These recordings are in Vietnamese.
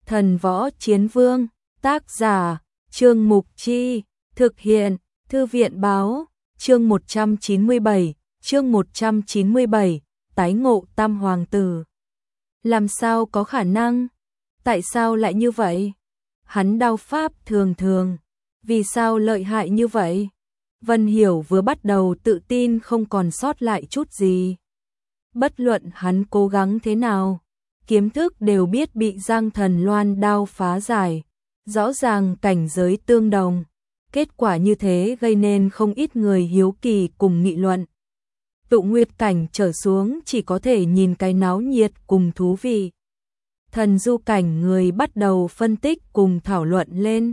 Thần Võ Chiến Vương, tác giả, Trương Mục Chi, thực hiện, Thư viện Báo, chương 197, tái ngộ Tam Hoàng Tử. Làm sao có khả năng? Tại sao lại như vậy? Hắn đao pháp thường thường, vì sao lợi hại như vậy? Vân Hiểu vừa bắt đầu tự tin không còn sót lại chút gì. Bất luận hắn cố gắng thế nào, kiếm thức đều biết bị Giang Thần Loan đao phá giải. Rõ ràng cảnh giới tương đồng. Kết quả như thế gây nên không ít người hiếu kỳ cùng nghị luận. Tụ Nguyệt cảnh trở xuống chỉ có thể nhìn cái náo nhiệt cùng thú vị. Thần du cảnh người bắt đầu phân tích cùng thảo luận lên.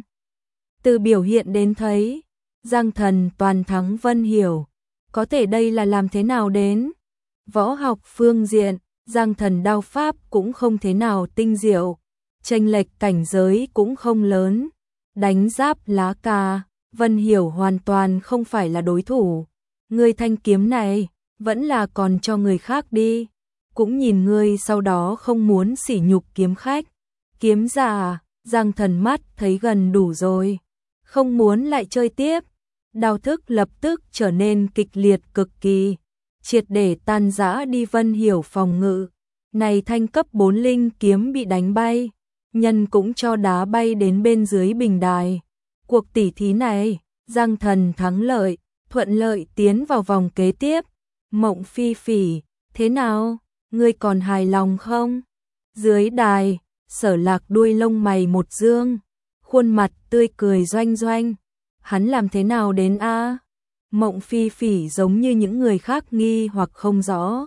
Từ biểu hiện đến thấy, Giang Thần toàn thắng Vân Hiểu. Có thể đây là làm thế nào đến? Võ học phương diện, Giang Thần đao pháp cũng không thế nào tinh diệu. Chênh lệch cảnh giới cũng không lớn. Đánh giáp lá cà, Vân Hiểu hoàn toàn không phải là đối thủ. Ngươi thanh kiếm này, vẫn là còn cho người khác đi. Cũng nhìn ngươi sau đó không muốn sỉ nhục kiếm khách. Kiếm giả, Giang Thần mắt thấy gần đủ rồi. Không muốn lại chơi tiếp. Đao thức lập tức trở nên kịch liệt cực kỳ. Triệt để tan rã đi Vân Hiểu phòng ngự. Này thanh cấp 4 linh kiếm bị đánh bay. Nhân cũng cho đá bay đến bên dưới bình đài. Cuộc tỉ thí này, Giang Thần thắng lợi, thuận lợi tiến vào vòng kế tiếp. Mộng Phi Phỉ, thế nào? Ngươi còn hài lòng không? Dưới đài, Sở Lạc đuôi lông mày một dương, khuôn mặt tươi cười doanh doanh. Hắn làm thế nào đến a? Mộng Phi Phỉ giống như những người khác nghi hoặc không rõ.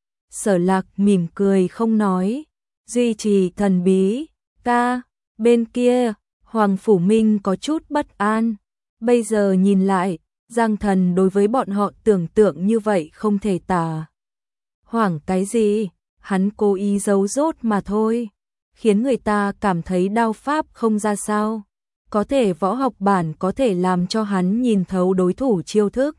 Sở Lạc mỉm cười không nói, duy trì thần bí. Ta, bên kia, Hoàng Phủ Minh có chút bất an. Bây giờ nhìn lại, Giang Thần đối với bọn họ tưởng tượng như vậy không thể tả. Hoảng cái gì? Hắn cố ý giấu dốt mà thôi. Khiến người ta cảm thấy đao pháp không ra sao. Có thể võ học bản có thể làm cho hắn nhìn thấu đối thủ chiêu thức.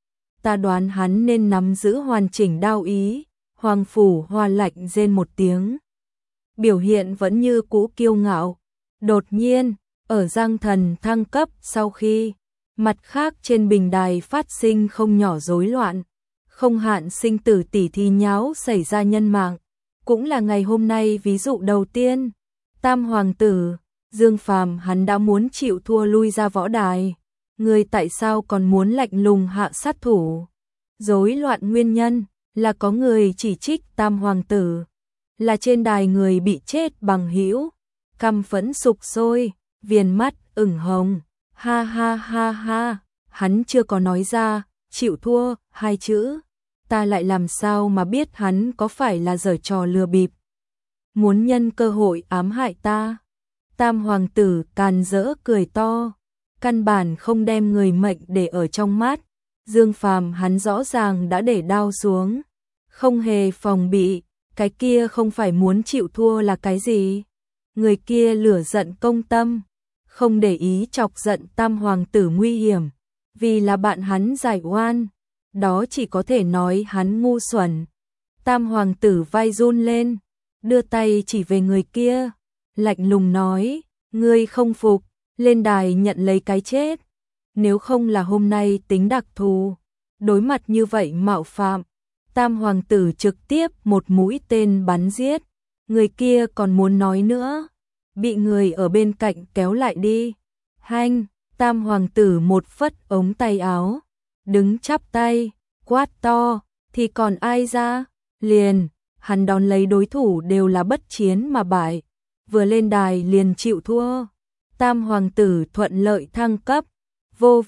Ta đoán hắn nên nắm giữ hoàn chỉnh đao ý. Hoàng Phủ Hoa lạnh rên một tiếng. Biểu hiện vẫn như cũ kiêu ngạo. Đột nhiên, ở Giang Thần thăng cấp sau khi, mặt khác trên bình đài phát sinh không nhỏ rối loạn, không hạn sinh tử tỉ thí nháo xảy ra nhân mạng. Cũng là ngày hôm nay ví dụ đầu tiên. Tam Hoàng Tử, Dương Phàm hắn đã muốn chịu thua lui ra võ đài. Người tại sao còn muốn lạnh lùng hạ sát thủ? Rối loạn nguyên nhân là có người chỉ trích Tam Hoàng Tử. Là trên đài người bị chết bằng hữu, căm phẫn sục sôi, viền mắt ửng hồng, ha ha ha ha, hắn chưa có nói ra, chịu thua, hai chữ, ta lại làm sao mà biết hắn có phải là giở trò lừa bịp, muốn nhân cơ hội ám hại ta. Tam Hoàng Tử càn rỡ cười to, căn bản không đem người mệnh để ở trong mắt. Dương Phàm hắn rõ ràng đã để đao xuống, không hề phòng bị. Cái kia không phải muốn chịu thua là cái gì? Người kia lửa giận công tâm, không để ý chọc giận Tam Hoàng Tử nguy hiểm, vì là bạn hắn giải oan, đó chỉ có thể nói hắn ngu xuẩn. Tam Hoàng Tử vai run lên, đưa tay chỉ về người kia, lạnh lùng nói, ngươi không phục, lên đài nhận lấy cái chết. Nếu không là hôm nay tính đặc thù, đối mặt như vậy mạo phạm, Tam Hoàng Tử trực tiếp một mũi tên bắn giết. Người kia còn muốn nói nữa, bị người ở bên cạnh kéo lại đi. Hanh, Tam Hoàng Tử một phất ống tay áo, đứng chắp tay, quát to, thì còn ai ra? Liền, hắn đón lấy đối thủ đều là bất chiến mà bại, vừa lên đài liền chịu thua. Tam Hoàng Tử thuận lợi thăng cấp, vô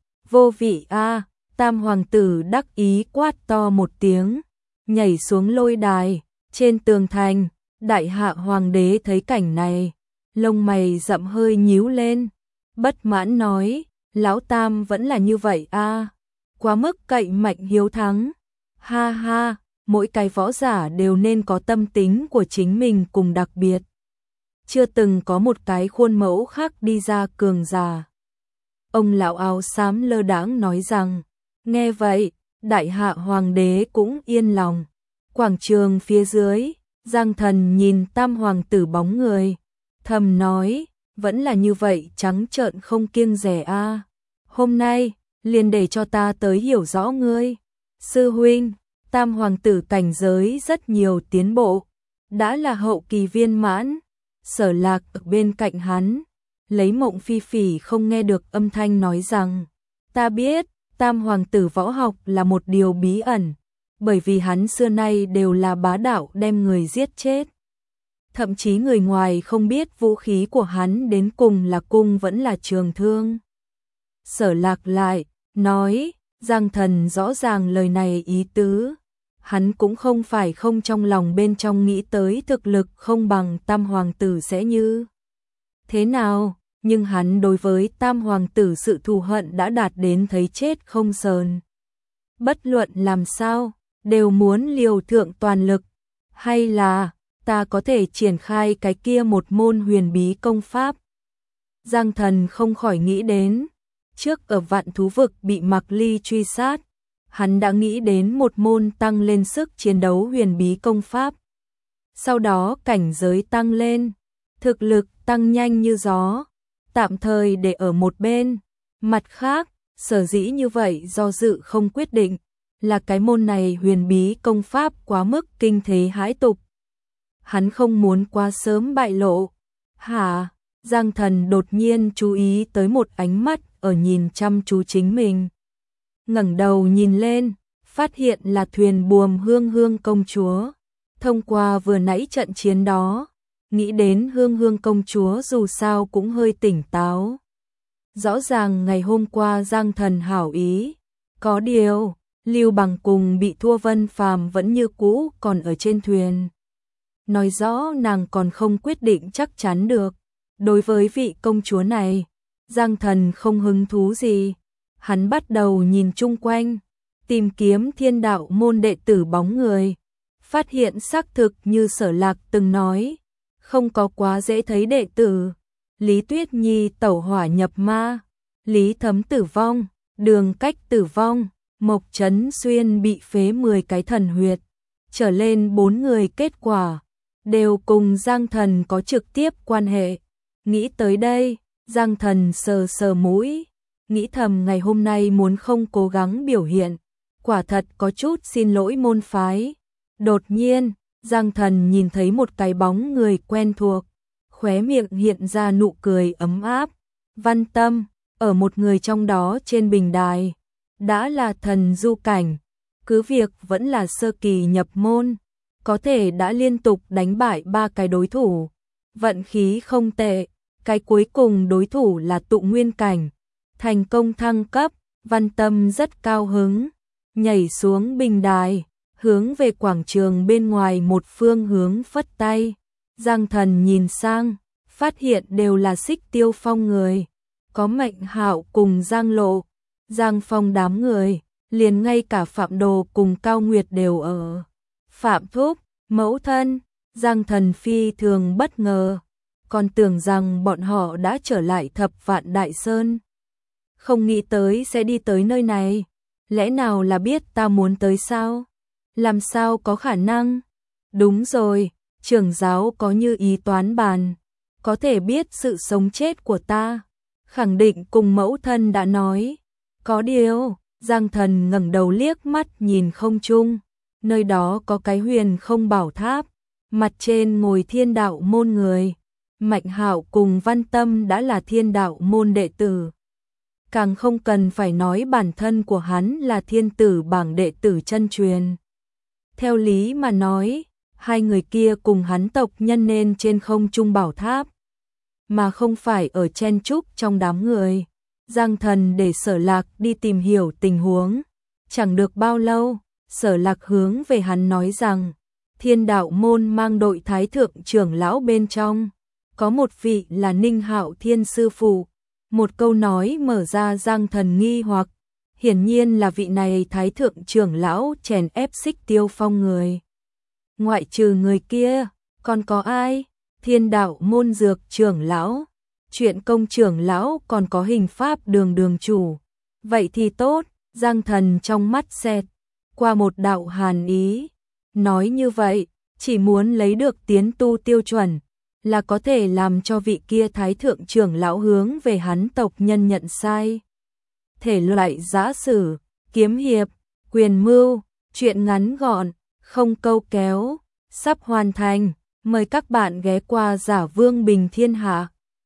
vị a. Tam Hoàng Tử đắc ý quát to một tiếng, nhảy xuống lôi đài. Trên tường thành, Đại Hạ Hoàng đế thấy cảnh này, lông mày rậm hơi nhíu lên, bất mãn nói, lão Tam vẫn là như vậy a, quá mức cậy mạnh hiếu thắng. Ha ha, mỗi cái võ giả đều nên có tâm tính của chính mình cùng đặc biệt. Chưa từng có một cái khuôn mẫu khác đi ra cường giả. Ông lão áo xám lơ đãng nói rằng, nghe vậy, Đại Hạ Hoàng đế cũng yên lòng. Quảng trường phía dưới, Giang Thần nhìn Tam Hoàng Tử bóng người, thầm nói, vẫn là như vậy trắng trợn không kiêng dè a. Hôm nay, liền để cho ta tới hiểu rõ ngươi. Sư huynh, Tam hoàng tử cảnh giới rất nhiều tiến bộ, đã là hậu kỳ viên mãn. Sở Lạc ở bên cạnh hắn, lấy Mộng Phi Phỉ không nghe được âm thanh nói rằng, ta biết, Tam hoàng tử võ học là một điều bí ẩn, bởi vì hắn xưa nay đều là bá đạo đem người giết chết. Thậm chí người ngoài không biết vũ khí của hắn đến cùng là cung vẫn là trường thương. Sở Lạc lại, nói, Giang Thần rõ ràng lời này ý tứ. Hắn cũng không phải không trong lòng bên trong nghĩ tới thực lực không bằng Tam hoàng tử sẽ như thế nào, nhưng hắn đối với Tam hoàng tử sự thù hận đã đạt đến thấy chết không sờn. Bất luận làm sao, đều muốn liều thượng toàn lực, hay là ta có thể triển khai cái kia một môn huyền bí công pháp. Giang Thần không khỏi nghĩ đến, trước ở Vạn Thú Vực bị Mạc Ly truy sát, hắn đã nghĩ đến một môn tăng lên sức chiến đấu huyền bí công pháp. Sau đó cảnh giới tăng lên, thực lực tăng nhanh như gió, tạm thời để ở một bên. Mặt khác, sở dĩ như vậy do dự không quyết định, là cái môn này huyền bí công pháp quá mức kinh thế hãi tục. Hắn không muốn quá sớm bại lộ. Hả? Giang Thần đột nhiên chú ý tới một ánh mắt ở nhìn chăm chú chính mình. Ngẩng đầu nhìn lên, phát hiện là thuyền buồm Hương Hương công chúa. Thông qua vừa nãy trận chiến đó, nghĩ đến Hương Hương công chúa dù sao cũng hơi tỉnh táo. Rõ ràng ngày hôm qua Giang Thần hảo ý, có điều, Lưu Bằng cùng bị thua Vân Phàm vẫn như cũ còn ở trên thuyền. Nói rõ nàng còn không quyết định chắc chắn được. Đối với vị công chúa này, Giang Thần không hứng thú gì. Hắn bắt đầu nhìn chung quanh, tìm kiếm Thiên Đạo môn đệ tử bóng người. Phát hiện xác thực như Sở Lạc từng nói, không có quá dễ thấy đệ tử. Lý Tuyết Nhi tẩu hỏa nhập ma, Lý Thấm tử vong, Đường Cách tử vong, Mộc Trấn Xuyên bị phế 10 cái thần huyệt. Trở lên 4 người kết quả đều cùng Giang Thần có trực tiếp quan hệ. Nghĩ tới đây, Giang Thần sờ sờ mũi, nghĩ thầm ngày hôm nay muốn không cố gắng biểu hiện, quả thật có chút xin lỗi môn phái. Đột nhiên, Giang Thần nhìn thấy một cái bóng người quen thuộc, khóe miệng hiện ra nụ cười ấm áp. Văn Tâm, ở một người trong đó trên bình đài, đã là thần du cảnh, cứ việc vẫn là sơ kỳ nhập môn, có thể đã liên tục đánh bại 3 cái đối thủ, vận khí không tệ. Cái cuối cùng đối thủ là tụ nguyên cảnh, thành công thăng cấp. Văn Tâm rất cao hứng, nhảy xuống bình đài, hướng về quảng trường bên ngoài một phương hướng phất tay. Giang Thần nhìn sang, phát hiện đều là Xích Tiêu Phong người, có Mệnh Hạo cùng Giang Lộ, Giang Phong đám người, liền ngay cả Phạm Đồ cùng Cao Nguyệt đều ở. Phạm Thúc, mẫu thân, Giang Thần phi thường bất ngờ, còn tưởng rằng bọn họ đã trở lại Thập Vạn Đại Sơn. Không nghĩ tới sẽ đi tới nơi này, lẽ nào là biết ta muốn tới sao? Làm sao có khả năng? Đúng rồi, trưởng giáo có như ý toán bàn, có thể biết sự sống chết của ta, khẳng định cùng mẫu thân đã nói. Có điều, Giang Thần ngẩng đầu liếc mắt nhìn không trung, nơi đó có cái huyền không bảo tháp, mặt trên ngồi Thiên Đạo môn người. Mạnh Hạo cùng Văn Tâm đã là Thiên Đạo môn đệ tử. Càng không cần phải nói bản thân của hắn là thiên tử bảng đệ tử chân truyền. Theo lý mà nói, hai người kia cùng hắn tộc nhân nên trên không trung bảo tháp, mà không phải ở chen chúc trong đám người. Giang Thần để Sở Lạc đi tìm hiểu tình huống. Chẳng được bao lâu, Sở Lạc hướng về hắn nói rằng, Thiên Đạo môn mang đội thái thượng trưởng lão bên trong. Có một vị là Ninh Hạo Thiên sư phụ. Một câu nói mở ra Giang Thần nghi hoặc, hiển nhiên là vị này thái thượng trưởng lão chèn ép Xích Tiêu Phong người. Ngoại trừ người kia, còn có ai? Thiên Đạo môn dược trưởng lão, Chuyện công trưởng lão, còn có Hình pháp đường đường chủ. Vậy thì tốt. Giang Thần trong mắt xẹt qua một đạo hàn ý, nói như vậy, chỉ muốn lấy được tiến tu tiêu chuẩn, là có thể làm cho vị kia thái thượng trưởng lão hướng về hắn tộc nhân nhận sai. Thể loại giã sử, kiếm hiệp, quyền mưu, truyện ngắn gọn, không câu kéo, sắp hoàn thành. Mời các bạn ghé qua Giả Vương Bình Thiên Hạ.